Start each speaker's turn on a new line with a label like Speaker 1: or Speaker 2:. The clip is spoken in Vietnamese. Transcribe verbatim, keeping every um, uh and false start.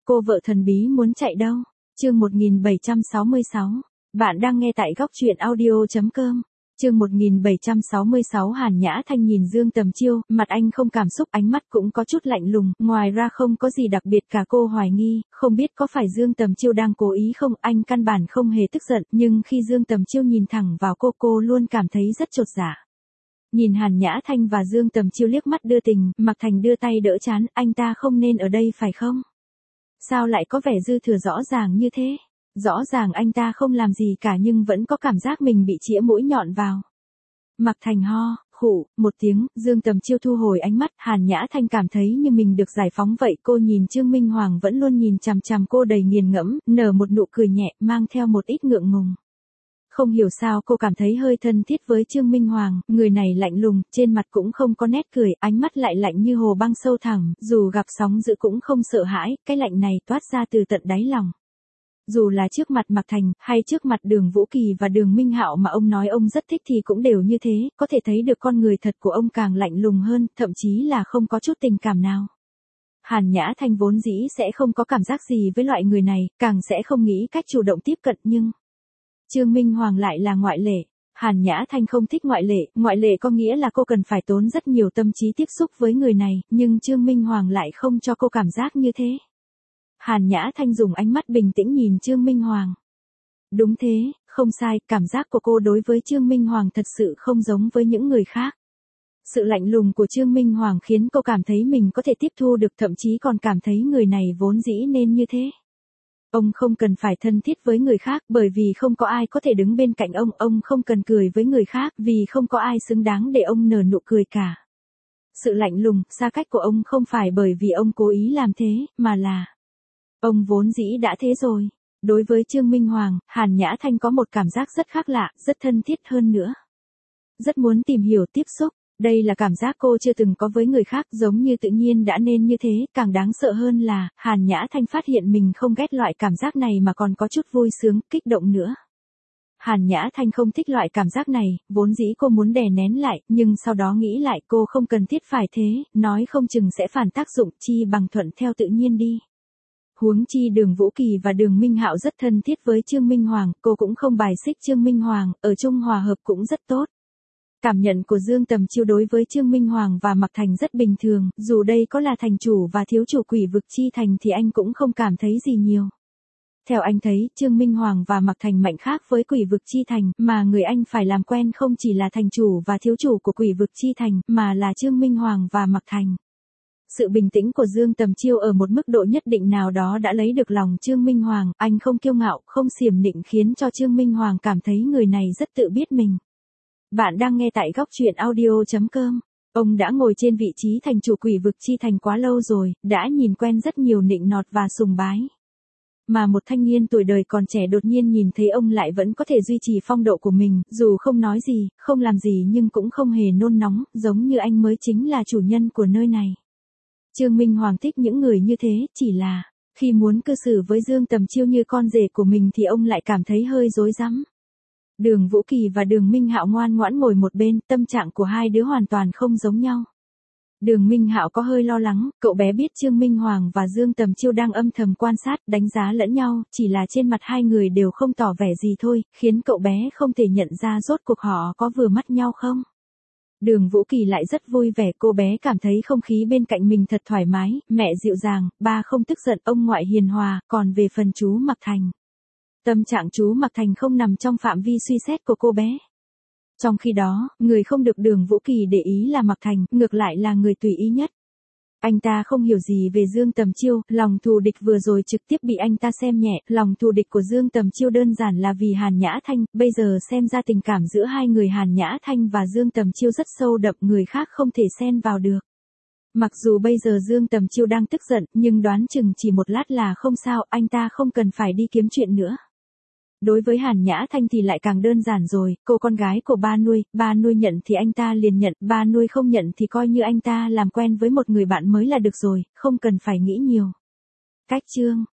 Speaker 1: cô vợ thần bí muốn chạy đâu? Chương một nghìn bảy trăm sáu mươi sáu. Bạn đang nghe tại góc truyện audio chấm com. Chương một nghìn bảy trăm sáu mươi sáu. Hàn Nhã Thanh nhìn Dương Tầm Chiêu, mặt anh không cảm xúc, ánh mắt cũng có chút lạnh lùng, ngoài ra không có gì đặc biệt cả. Cô hoài nghi, không biết có phải Dương Tầm Chiêu đang cố ý không, anh căn bản không hề tức giận, nhưng khi Dương Tầm Chiêu nhìn thẳng vào cô, cô luôn cảm thấy rất chột dạ. Nhìn Hàn Nhã Thanh và Dương Tầm Chiêu liếc mắt đưa tình, Mạc Thành đưa tay đỡ trán, anh ta không nên ở đây phải không? Sao lại có vẻ dư thừa rõ ràng như thế? Rõ ràng anh ta không làm gì cả nhưng vẫn có cảm giác mình bị chĩa mũi nhọn vào. Mạc Thành ho, khụ, một tiếng, Dương Tầm Chiêu thu hồi ánh mắt, Hàn Nhã Thanh cảm thấy như mình được giải phóng vậy. Cô nhìn Trương Minh Hoàng vẫn luôn nhìn chằm chằm cô đầy nghiền ngẫm, nở một nụ cười nhẹ, mang theo một ít ngượng ngùng. Không hiểu sao cô cảm thấy hơi thân thiết với Trương Minh Hoàng, người này lạnh lùng, trên mặt cũng không có nét cười, ánh mắt lại lạnh như hồ băng sâu thẳm, dù gặp sóng dữ cũng không sợ hãi, cái lạnh này toát ra từ tận đáy lòng. Dù là trước mặt Mạc Thành, hay trước mặt Đường Vũ Kỳ và Đường Minh Hạo mà ông nói ông rất thích thì cũng đều như thế, có thể thấy được con người thật của ông càng lạnh lùng hơn, thậm chí là không có chút tình cảm nào. Hàn Nhã Thanh vốn dĩ sẽ không có cảm giác gì với loại người này, càng sẽ không nghĩ cách chủ động tiếp cận nhưng... Trương Minh Hoàng lại là ngoại lệ. Hàn Nhã Thanh không thích ngoại lệ, ngoại lệ có nghĩa là cô cần phải tốn rất nhiều tâm trí tiếp xúc với người này, nhưng Trương Minh Hoàng lại không cho cô cảm giác như thế. Hàn Nhã Thanh dùng ánh mắt bình tĩnh nhìn Trương Minh Hoàng. Đúng thế, không sai, cảm giác của cô đối với Trương Minh Hoàng thật sự không giống với những người khác. Sự lạnh lùng của Trương Minh Hoàng khiến cô cảm thấy mình có thể tiếp thu được, thậm chí còn cảm thấy người này vốn dĩ nên như thế. Ông không cần phải thân thiết với người khác bởi vì không có ai có thể đứng bên cạnh ông, ông không cần cười với người khác vì không có ai xứng đáng để ông nở nụ cười cả. Sự lạnh lùng, xa cách của ông không phải bởi vì ông cố ý làm thế, mà là ông vốn dĩ đã thế rồi. Đối với Trương Minh Hoàng, Hàn Nhã Thanh có một cảm giác rất khác lạ, rất thân thiết hơn nữa. Rất muốn tìm hiểu tiếp xúc. Đây là cảm giác cô chưa từng có với người khác, giống như tự nhiên đã nên như thế, càng đáng sợ hơn là, Hàn Nhã Thanh phát hiện mình không ghét loại cảm giác này mà còn có chút vui sướng, kích động nữa. Hàn Nhã Thanh không thích loại cảm giác này, vốn dĩ cô muốn đè nén lại, nhưng sau đó nghĩ lại cô không cần thiết phải thế, nói không chừng sẽ phản tác dụng, chi bằng thuận theo tự nhiên đi. Huống chi Đường Vũ Kỳ và Đường Minh Hạo rất thân thiết với Trương Minh Hoàng, cô cũng không bài xích Trương Minh Hoàng, ở chung hòa hợp cũng rất tốt. Cảm nhận của Dương Tầm Chiêu đối với Trương Minh Hoàng và Mạc Thành rất bình thường, dù đây có là thành chủ và thiếu chủ Quỷ Vực Chi Thành thì anh cũng không cảm thấy gì nhiều. Theo anh thấy, Trương Minh Hoàng và Mạc Thành mạnh khác với Quỷ Vực Chi Thành, mà người anh phải làm quen không chỉ là thành chủ và thiếu chủ của Quỷ Vực Chi Thành, mà là Trương Minh Hoàng và Mạc Thành. Sự bình tĩnh của Dương Tầm Chiêu ở một mức độ nhất định nào đó đã lấy được lòng Trương Minh Hoàng, anh không kiêu ngạo, không xiểm nịnh khiến cho Trương Minh Hoàng cảm thấy người này rất tự biết mình. Bạn đang nghe tại góc truyện audio chấm com. Ông đã ngồi trên vị trí thành chủ Quỷ Vực Chi Thành quá lâu rồi, đã nhìn quen rất nhiều nịnh nọt và sùng bái. Mà một thanh niên tuổi đời còn trẻ đột nhiên nhìn thấy ông lại vẫn có thể duy trì phong độ của mình, dù không nói gì, không làm gì nhưng cũng không hề nôn nóng, giống như anh mới chính là chủ nhân của nơi này. Trương Minh Hoàng thích những người như thế, chỉ là, khi muốn cư xử với Dương Tầm Chiêu như con rể của mình thì ông lại cảm thấy hơi rối rắm. Đường Vũ Kỳ và Đường Minh Hạo ngoan ngoãn ngồi một bên, tâm trạng của hai đứa hoàn toàn không giống nhau. Đường Minh Hạo có hơi lo lắng, cậu bé biết Trương Minh Hoàng và Dương Tầm Chiêu đang âm thầm quan sát, đánh giá lẫn nhau, chỉ là trên mặt hai người đều không tỏ vẻ gì thôi, khiến cậu bé không thể nhận ra rốt cuộc họ có vừa mắt nhau không. Đường Vũ Kỳ lại rất vui vẻ, cô bé cảm thấy không khí bên cạnh mình thật thoải mái, mẹ dịu dàng, ba không tức giận, ông ngoại hiền hòa, còn về phần chú Mạc Thành. Tâm trạng chú Mạc Thành không nằm trong phạm vi suy xét của cô bé. Trong khi đó, người không được Đường Vũ Kỳ để ý là Mạc Thành, ngược lại là người tùy ý nhất. Anh ta không hiểu gì về Dương Tầm Chiêu, lòng thù địch vừa rồi trực tiếp bị anh ta xem nhẹ, lòng thù địch của Dương Tầm Chiêu đơn giản là vì Hàn Nhã Thanh, bây giờ xem ra tình cảm giữa hai người Hàn Nhã Thanh và Dương Tầm Chiêu rất sâu đậm, người khác không thể xen vào được. Mặc dù bây giờ Dương Tầm Chiêu đang tức giận, nhưng đoán chừng chỉ một lát là không sao, anh ta không cần phải đi kiếm chuyện nữa. Đối với Hàn Nhã Thanh thì lại càng đơn giản rồi, cô con gái của ba nuôi, ba nuôi nhận thì anh ta liền nhận, ba nuôi không nhận thì coi như anh ta làm quen với một người bạn mới là được rồi, không cần phải nghĩ nhiều. Cách chương